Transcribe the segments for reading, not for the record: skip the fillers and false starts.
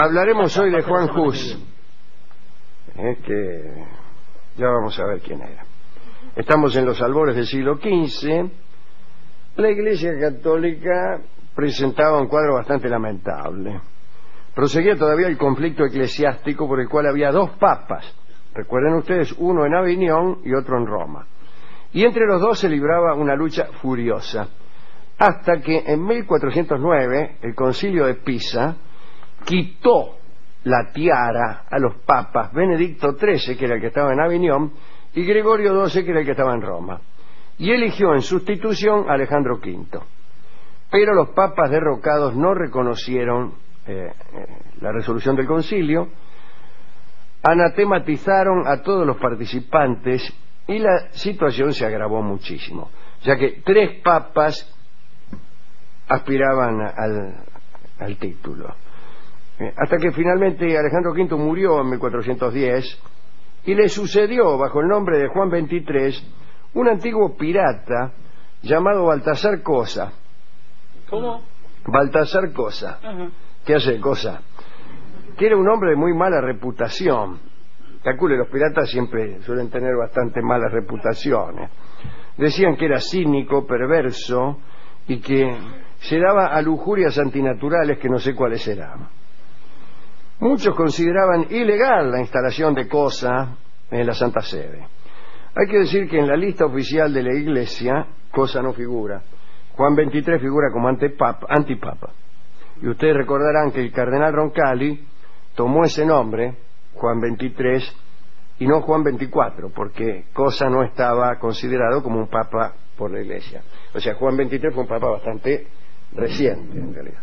Hablaremos hoy de Juan Hus, que ya vamos a ver quién era. Estamos en los albores del siglo XV. La Iglesia Católica presentaba un cuadro bastante lamentable. Proseguía todavía el conflicto eclesiástico por el cual había dos papas. Recuerden ustedes, uno en Avignon y otro en Roma. Y entre los dos se libraba una lucha furiosa, hasta que en 1409 el Concilio de Pisa quitó la tiara a los papas Benedicto XIII, que era el que estaba en Avignon, y Gregorio XII, que era el que estaba en Roma, y eligió en sustitución a Alejandro V. Pero los papas derrocados no reconocieron la resolución del concilio, anatematizaron a todos los participantes y la situación se agravó muchísimo, ya que 3 papas aspiraban al título. Hasta que finalmente Alejandro V murió en 1410 y le sucedió bajo el nombre de Juan XXIII un antiguo pirata llamado Baltasar Cosa. ¿Cómo? Baltasar Cosa. ¿Qué hace Cosa? Que era un hombre de muy mala reputación. Calcule, los piratas siempre suelen tener bastante malas reputaciones. Decían que era cínico, perverso y que se daba a lujurias antinaturales que no sé cuáles eran. Muchos consideraban ilegal la instalación de Cosa en la Santa Sede. Hay que decir que en la lista oficial de la Iglesia Cosa no figura. Juan XXIII figura como antipapa. Y ustedes recordarán que el cardenal Roncalli tomó ese nombre, Juan XXIII, y no Juan XXIV, porque Cosa no estaba considerado como un papa por la Iglesia. O sea, Juan XXIII fue un papa bastante reciente, en realidad.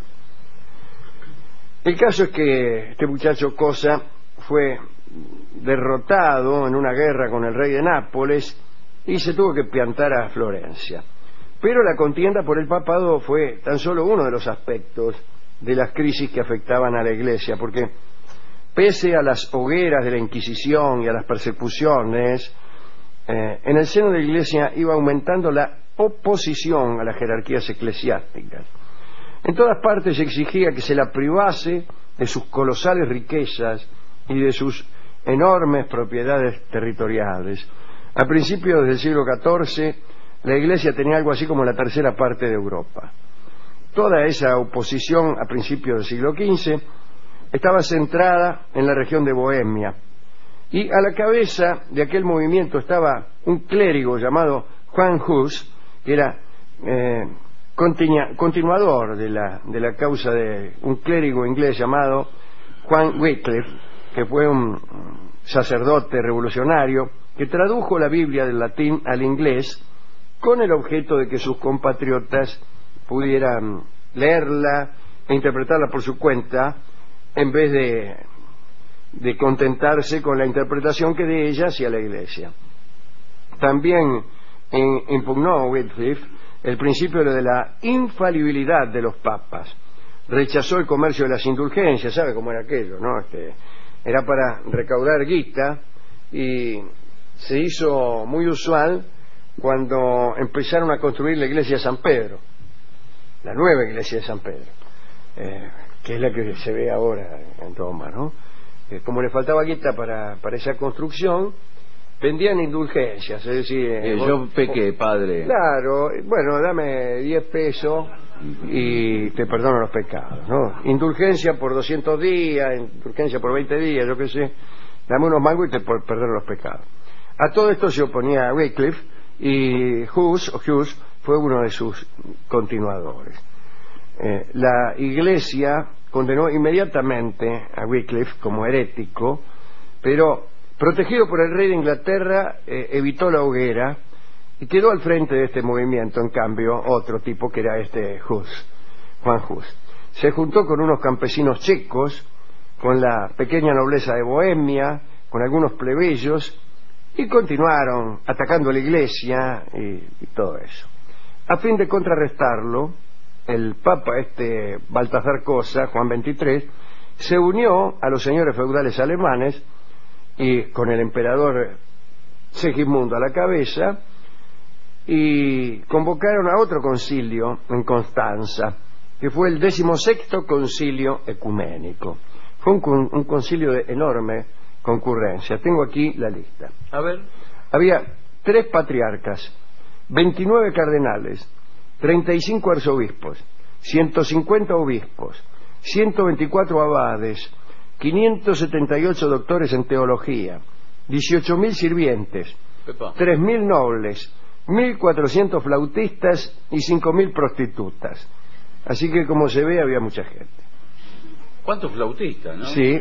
El caso es que este muchacho Cosa fue derrotado en una guerra con el rey de Nápoles y se tuvo que piantar a Florencia. Pero la contienda por el papado fue tan solo uno de los aspectos de las crisis que afectaban a la Iglesia, porque pese a las hogueras de la Inquisición y a las persecuciones, en el seno de la Iglesia iba aumentando la oposición a las jerarquías eclesiásticas. En todas partes se exigía que se la privase de sus colosales riquezas y de sus enormes propiedades territoriales. A principios del siglo XIV, la Iglesia tenía algo así como la tercera parte de Europa. Toda esa oposición a principios del siglo XV estaba centrada en la región de Bohemia, y a la cabeza de aquel movimiento estaba un clérigo llamado Juan Hus, que era continuador de la causa de un clérigo inglés llamado Juan Wycliffe, que fue un sacerdote revolucionario que tradujo la Biblia del latín al inglés con el objeto de que sus compatriotas pudieran leerla e interpretarla por su cuenta, en vez de contentarse con la interpretación que de ella hacía la Iglesia. También impugnó Wycliffe el principio de la infalibilidad de los papas. Rechazó el comercio de las indulgencias. ¿Sabe cómo era aquello, no? Era para recaudar guita, y se hizo muy usual cuando empezaron a construir la iglesia de San Pedro, la nueva iglesia de San Pedro, que es la que se ve ahora en Roma, ¿no? Como le faltaba guita para esa construcción, vendían indulgencias, es decir... yo pequé, padre. Claro, bueno, dame 10 pesos y te perdono los pecados, ¿no? Indulgencia por 200 días, indulgencia por 20 días, yo qué sé, dame unos mangos y te perdono los pecados. A todo esto se oponía Wycliffe, y Hus fue uno de sus continuadores. La Iglesia condenó inmediatamente a Wycliffe como herético, pero protegido por el rey de Inglaterra evitó la hoguera y quedó al frente de este movimiento, en cambio, otro tipo que era Juan Hus. Se juntó con unos campesinos checos, con la pequeña nobleza de Bohemia, con algunos plebeyos, y continuaron atacando a la Iglesia y todo eso. A fin de contrarrestarlo, el Papa Baltasar Cosa, Juan XXIII, se unió a los señores feudales alemanes, y con el emperador Segismundo a la cabeza, y convocaron a otro concilio en Constanza, que fue el 16º concilio ecuménico. Fue un concilio de enorme concurrencia. Tengo aquí la lista. A ver. Había 3 patriarcas, 29 cardenales, 35 arzobispos, 150 obispos, 124 abades, 578 doctores en teología, 18.000 sirvientes, 3.000 nobles, 1.400 flautistas y 5.000 prostitutas. Así que, como se ve, había mucha gente. ¿Cuántos flautistas, no? Sí.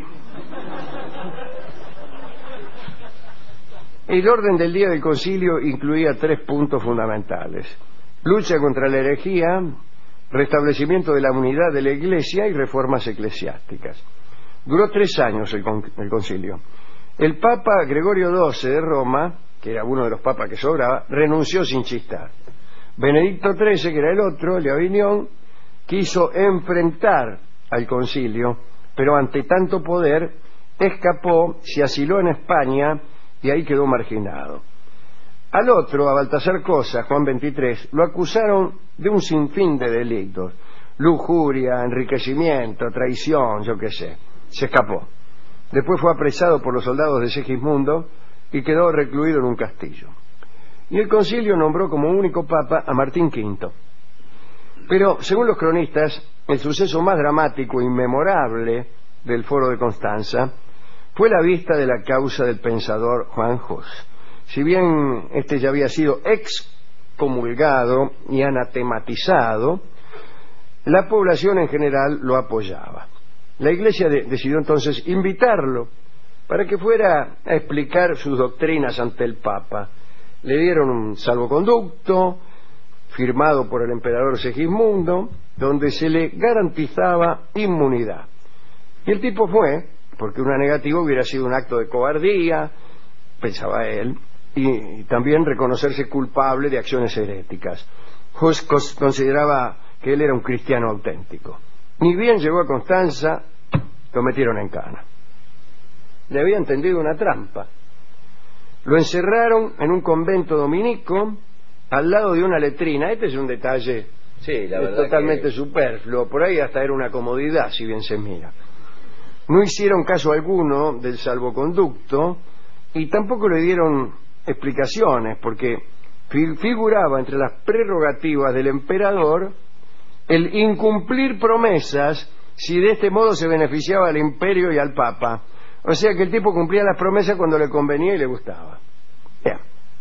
El orden del día del concilio incluía 3 puntos fundamentales: lucha contra la herejía, restablecimiento de la unidad de la Iglesia y reformas eclesiásticas. Duró 3 años el concilio. El Papa Gregorio XII de Roma, que era uno de los papas que sobraba, renunció sin chistar. Benedicto XIII, que era el otro, el de Aviñón, quiso enfrentar al concilio, pero ante tanto poder escapó, se asiló en España y ahí quedó marginado. Al otro, a Baltasar Cosa, Juan XXIII, lo acusaron de un sinfín de delitos: lujuria, enriquecimiento, traición, yo qué sé. Se escapó. Después fue apresado por los soldados de Segismundo y quedó recluido en un castillo. Y el concilio nombró como único papa a Martín V. Pero, según los cronistas, el suceso más dramático y memorable del Foro de Constanza fue la vista de la causa del pensador Juan Hus. Si bien este ya había sido excomulgado y anatematizado, la población en general lo apoyaba. La Iglesia decidió entonces invitarlo para que fuera a explicar sus doctrinas ante el Papa. Le dieron un salvoconducto firmado por el emperador Segismundo, donde se le garantizaba inmunidad. Y el tipo fue, porque una negativa hubiera sido un acto de cobardía, pensaba él, y también reconocerse culpable de acciones heréticas. Hus consideraba que él era un cristiano auténtico. Ni bien llegó a Constanza, lo metieron en cana. Le habían tendido una trampa. Lo encerraron en un convento dominico al lado de una letrina. Este es un detalle totalmente superfluo. Por ahí hasta era una comodidad, si bien se mira. No hicieron caso alguno del salvoconducto y tampoco le dieron explicaciones, porque figuraba entre las prerrogativas del emperador el incumplir promesas si de este modo se beneficiaba al imperio y al papa. O sea que el tipo cumplía las promesas cuando le convenía y le gustaba. Bien.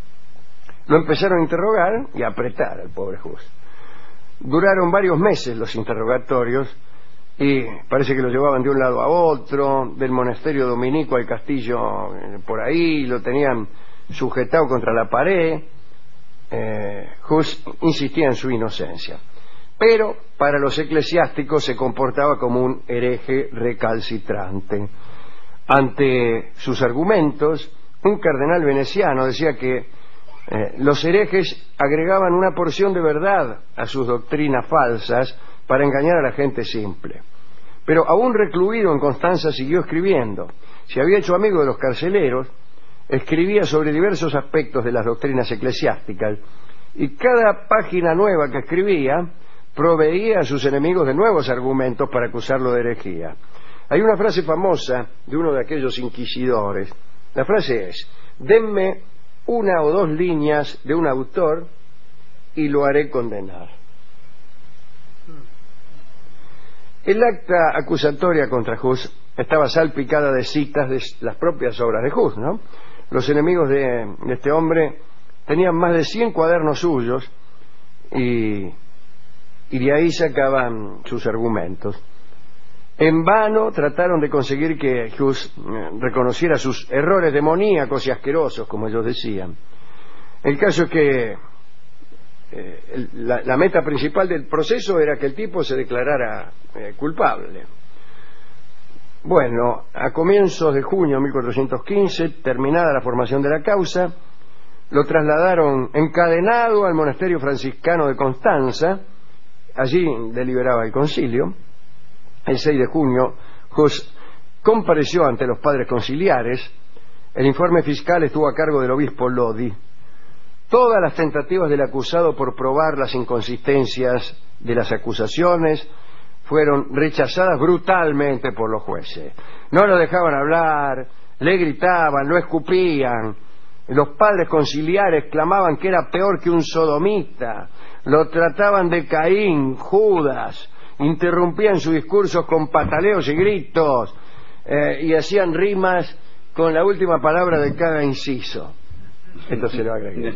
Lo empezaron a interrogar y a apretar al pobre Hus. Duraron varios meses los interrogatorios y parece que lo llevaban de un lado a otro, del monasterio dominico al castillo por ahí, lo tenían sujetado contra la pared. Hus insistía en su inocencia, pero para los eclesiásticos se comportaba como un hereje recalcitrante. Ante sus argumentos, un cardenal veneciano decía que los herejes agregaban una porción de verdad a sus doctrinas falsas para engañar a la gente simple. Pero aún recluido en Constanza siguió escribiendo. Se había hecho amigo de los carceleros, escribía sobre diversos aspectos de las doctrinas eclesiásticas, y cada página nueva que escribía proveía a sus enemigos de nuevos argumentos para acusarlo de herejía. Hay una frase famosa de uno de aquellos inquisidores. La frase es: denme 1 o 2 líneas de un autor y lo haré condenar. El acta acusatoria contra Hus estaba salpicada de citas de las propias obras de Hus, ¿no? Los enemigos de este hombre tenían más de 100 cuadernos suyos y de ahí sacaban sus argumentos. En vano trataron de conseguir que Hus reconociera sus errores demoníacos y asquerosos, como ellos decían. El caso es que la meta principal del proceso era que el tipo se declarara culpable. Bueno, a comienzos de junio de 1415, terminada la formación de la causa, lo trasladaron encadenado al monasterio franciscano de Constanza. Allí deliberaba el concilio. El 6 de junio, Hus compareció ante los padres conciliares. El informe fiscal estuvo a cargo del obispo Lodi. Todas las tentativas del acusado por probar las inconsistencias de las acusaciones fueron rechazadas brutalmente por los jueces. No lo dejaban hablar, le gritaban, lo escupían. Los padres conciliares clamaban que era peor que un sodomita. Lo trataban de Caín, Judas. Interrumpían sus discursos con pataleos y gritos, y hacían rimas con la última palabra de cada inciso. Esto se lo agregué.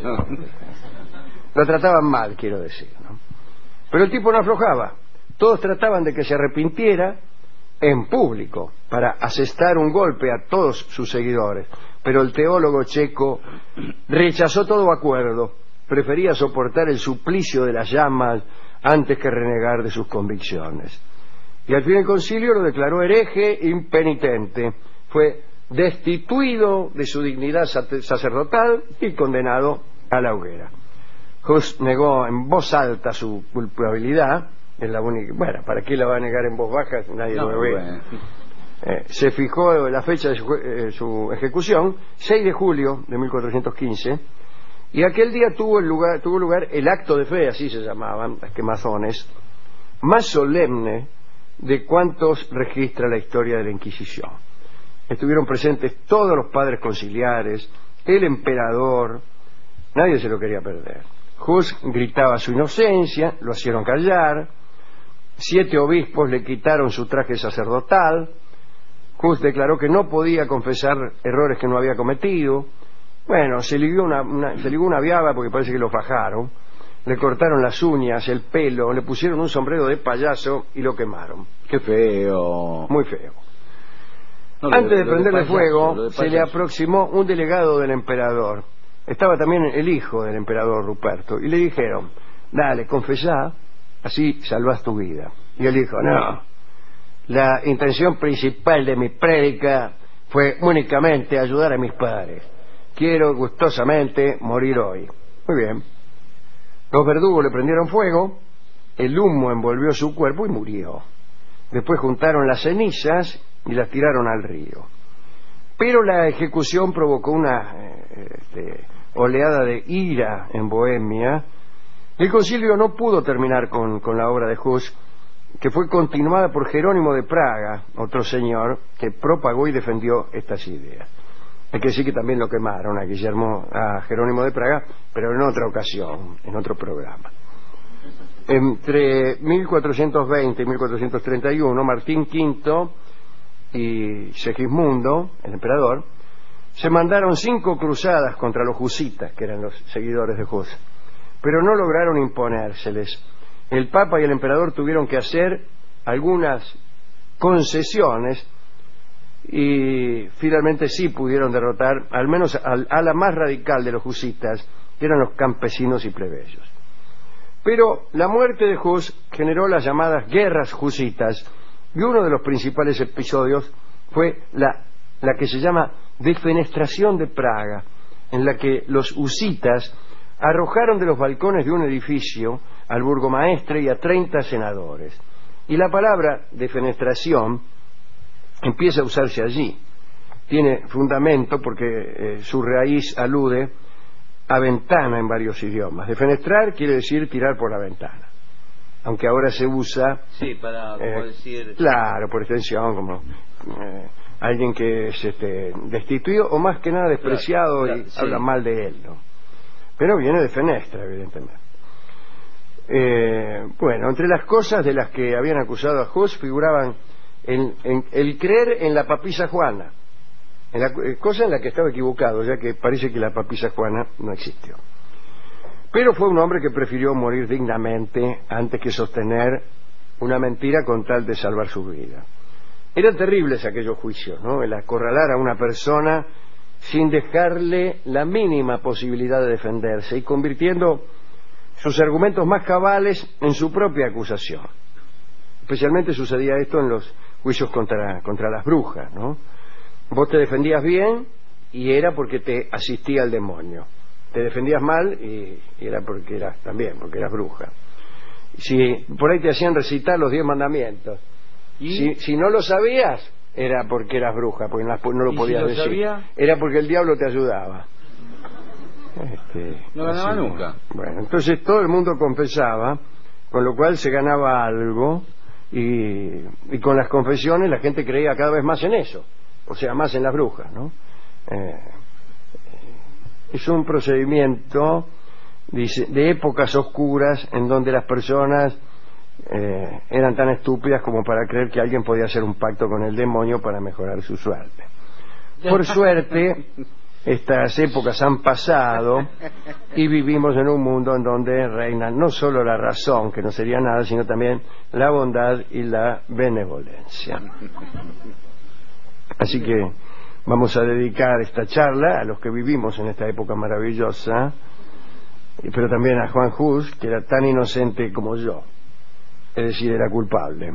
Lo trataban mal, quiero decir, ¿no? Pero el tipo no aflojaba. Todos trataban de que se arrepintiera en público para asestar un golpe a todos sus seguidores. Pero el teólogo checo rechazó todo acuerdo. Prefería soportar el suplicio de las llamas antes que renegar de sus convicciones. Y al fin el concilio lo declaró hereje impenitente. Fue destituido de su dignidad sacerdotal y condenado a la hoguera. Hus negó en voz alta su culpabilidad. Es la única. Bueno, ¿para qué la va a negar en voz baja? Nadie lo ve. Bueno. Se fijó la fecha de su ejecución, 6 de julio de 1415, y aquel día tuvo lugar el acto de fe, así se llamaban, las quemazones, más solemne de cuantos registra la historia de la Inquisición. Estuvieron presentes todos los padres conciliares, el emperador, nadie se lo quería perder. Hus gritaba su inocencia, lo hicieron callar, 7 obispos le quitaron su traje sacerdotal. Hus declaró que no podía confesar errores que no había cometido. Bueno, se ligó una viaba porque parece que lo fajaron. Le cortaron las uñas, el pelo, le pusieron un sombrero de payaso y lo quemaron. ¡Qué feo! Muy feo. No, antes de prenderle fuego, se le aproximó un delegado del emperador. Estaba también el hijo del emperador Ruperto. Y le dijeron, dale, confesá, así salvás tu vida. Y él dijo, no. La intención principal de mi prédica fue únicamente ayudar a mis padres. Quiero gustosamente morir hoy. Muy bien. Los verdugos le prendieron fuego, el humo envolvió su cuerpo y murió. Después juntaron las cenizas y las tiraron al río. Pero la ejecución provocó una oleada de ira en Bohemia. El concilio no pudo terminar con la obra de Hus, que fue continuada por Jerónimo de Praga, otro señor que propagó y defendió estas ideas. Hay que decir que también lo quemaron a Jerónimo de Praga, pero en otra ocasión, en otro programa. Entre 1420 y 1431, Martín V y Segismundo, el emperador, se mandaron 5 cruzadas contra los husitas, que eran los seguidores de Hus, pero no lograron imponérseles. El Papa y el emperador tuvieron que hacer algunas concesiones y finalmente sí pudieron derrotar al menos a la más radical de los husitas, que eran los campesinos y plebeyos. Pero la muerte de Hus generó las llamadas guerras husitas, y uno de los principales episodios fue la que se llama defenestración de Praga, en la que los husitas arrojaron de los balcones de un edificio al burgomaestre y a 30 senadores. Y la palabra defenestración empieza a usarse allí. Tiene fundamento porque su raíz alude a ventana en varios idiomas. Defenestrar quiere decir tirar por la ventana, aunque ahora se usa para como decir, claro, por extensión, como alguien que es destituido o más que nada despreciado, claro, y habla mal de él, ¿no? Pero viene de fenestra, evidentemente. Bueno, entre las cosas de las que habían acusado a Hus figuraban el creer en la papisa Juana, cosa en la que estaba equivocado, ya que parece que la papisa Juana no existió. Pero fue un hombre que prefirió morir dignamente antes que sostener una mentira con tal de salvar su vida. Eran terribles aquellos juicios, ¿no? El acorralar a una persona sin dejarle la mínima posibilidad de defenderse y convirtiendo sus argumentos más cabales en su propia acusación. Especialmente sucedía esto en los juicios contra las brujas, ¿no? Vos te defendías bien y era porque te asistía el demonio. Te defendías mal y era porque eras bruja. Si por ahí te hacían recitar los 10 mandamientos, ¿y? Si no lo sabías, era porque eras bruja, porque no lo podías decir. Sabía? Era porque el diablo te ayudaba. No ganaba nunca. Bueno, entonces todo el mundo confesaba, con lo cual se ganaba algo, y con las confesiones la gente creía cada vez más en eso, o sea, más en las brujas, ¿no? Es un procedimiento, dice, de épocas oscuras en donde las personas eran tan estúpidas como para creer que alguien podía hacer un pacto con el demonio para mejorar su suerte. Por suerte, estas épocas han pasado y vivimos en un mundo en donde reina no solo la razón, que no sería nada, sino también la bondad y la benevolencia. Así que vamos a dedicar esta charla a los que vivimos en esta época maravillosa, pero también a Juan Hus, que era tan inocente como yo, es decir, era culpable.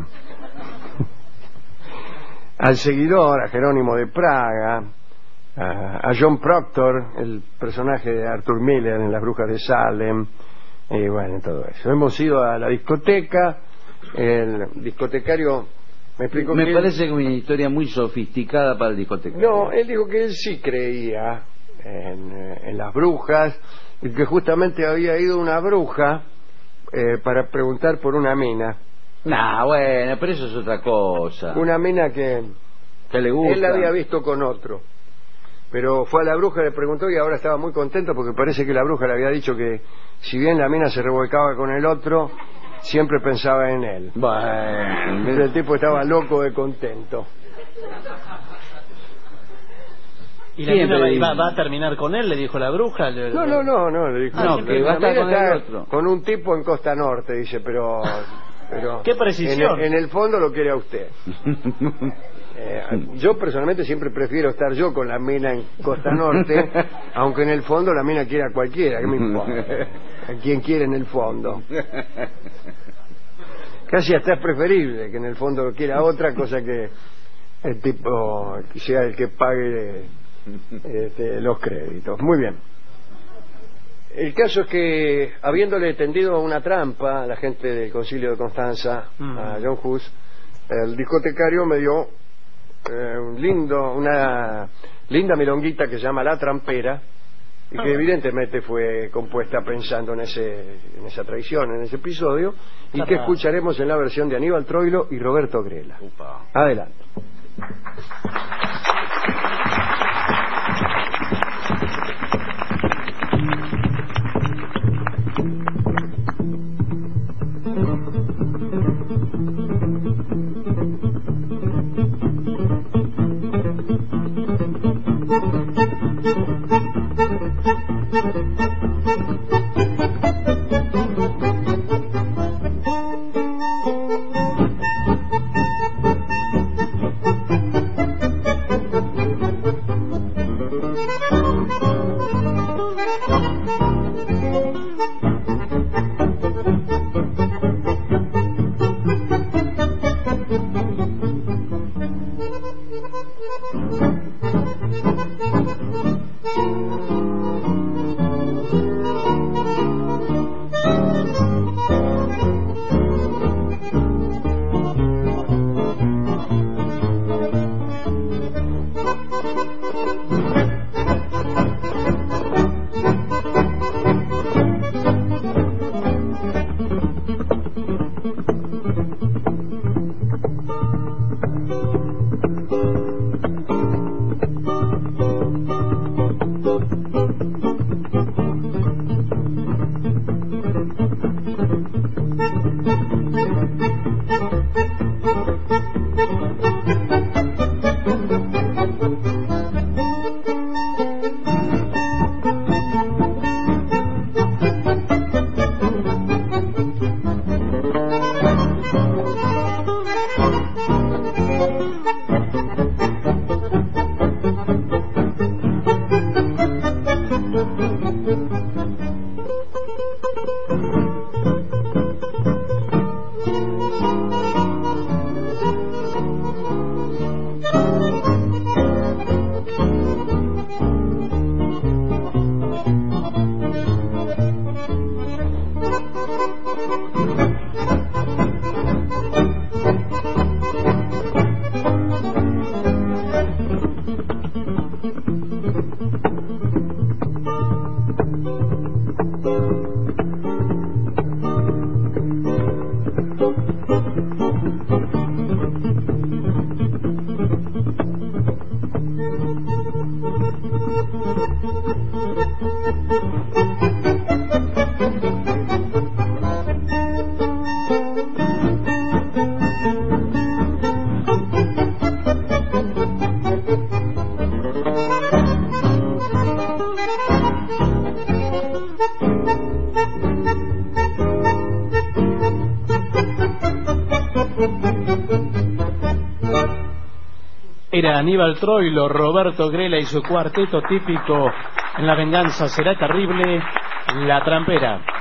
Al seguidor, a Jerónimo de Praga, a John Proctor, el personaje de Arthur Miller en Las Brujas de Salem, y bueno, todo eso. Hemos ido a la discoteca, el discotecario me explicó Me parece que una historia muy sofisticada para el discotecario. No, él dijo que él sí creía en las brujas, y que justamente había ido una bruja para preguntar por una mina. Nah, bueno, pero eso es otra cosa. Una mina que le gusta. Él la había visto con otro, pero fue a la bruja, le preguntó y ahora estaba muy contento porque parece que la bruja le había dicho que si bien la mina se revolcaba con el otro, siempre pensaba en él. Bueno, El tipo estaba loco de contento. ¿Y la mina va a terminar con él? ¿Le dijo la bruja? No, le dijo. No, que va a estar con el otro. Con un tipo en Costa Norte, dice, pero qué precisión. En el fondo lo quiere a usted. Yo personalmente siempre prefiero estar yo con la mina en Costa Norte, aunque en el fondo la mina quiera a cualquiera, ¿qué me importa? A quien quiere en el fondo. Casi hasta es preferible que en el fondo lo quiera otra cosa, que el tipo sea el que pague los créditos. Muy bien. El caso es que, habiéndole tendido una trampa a la gente del Concilio de Constanza, a John Hus, el discotecario me dio una linda milonguita que se llama La Trampera, y que evidentemente fue compuesta pensando en esa traición, en ese episodio, y que escucharemos en la versión de Aníbal Troilo y Roberto Grela. Adelante. Era Aníbal Troilo, Roberto Grela y su cuarteto típico en La venganza será terrible, La trampera.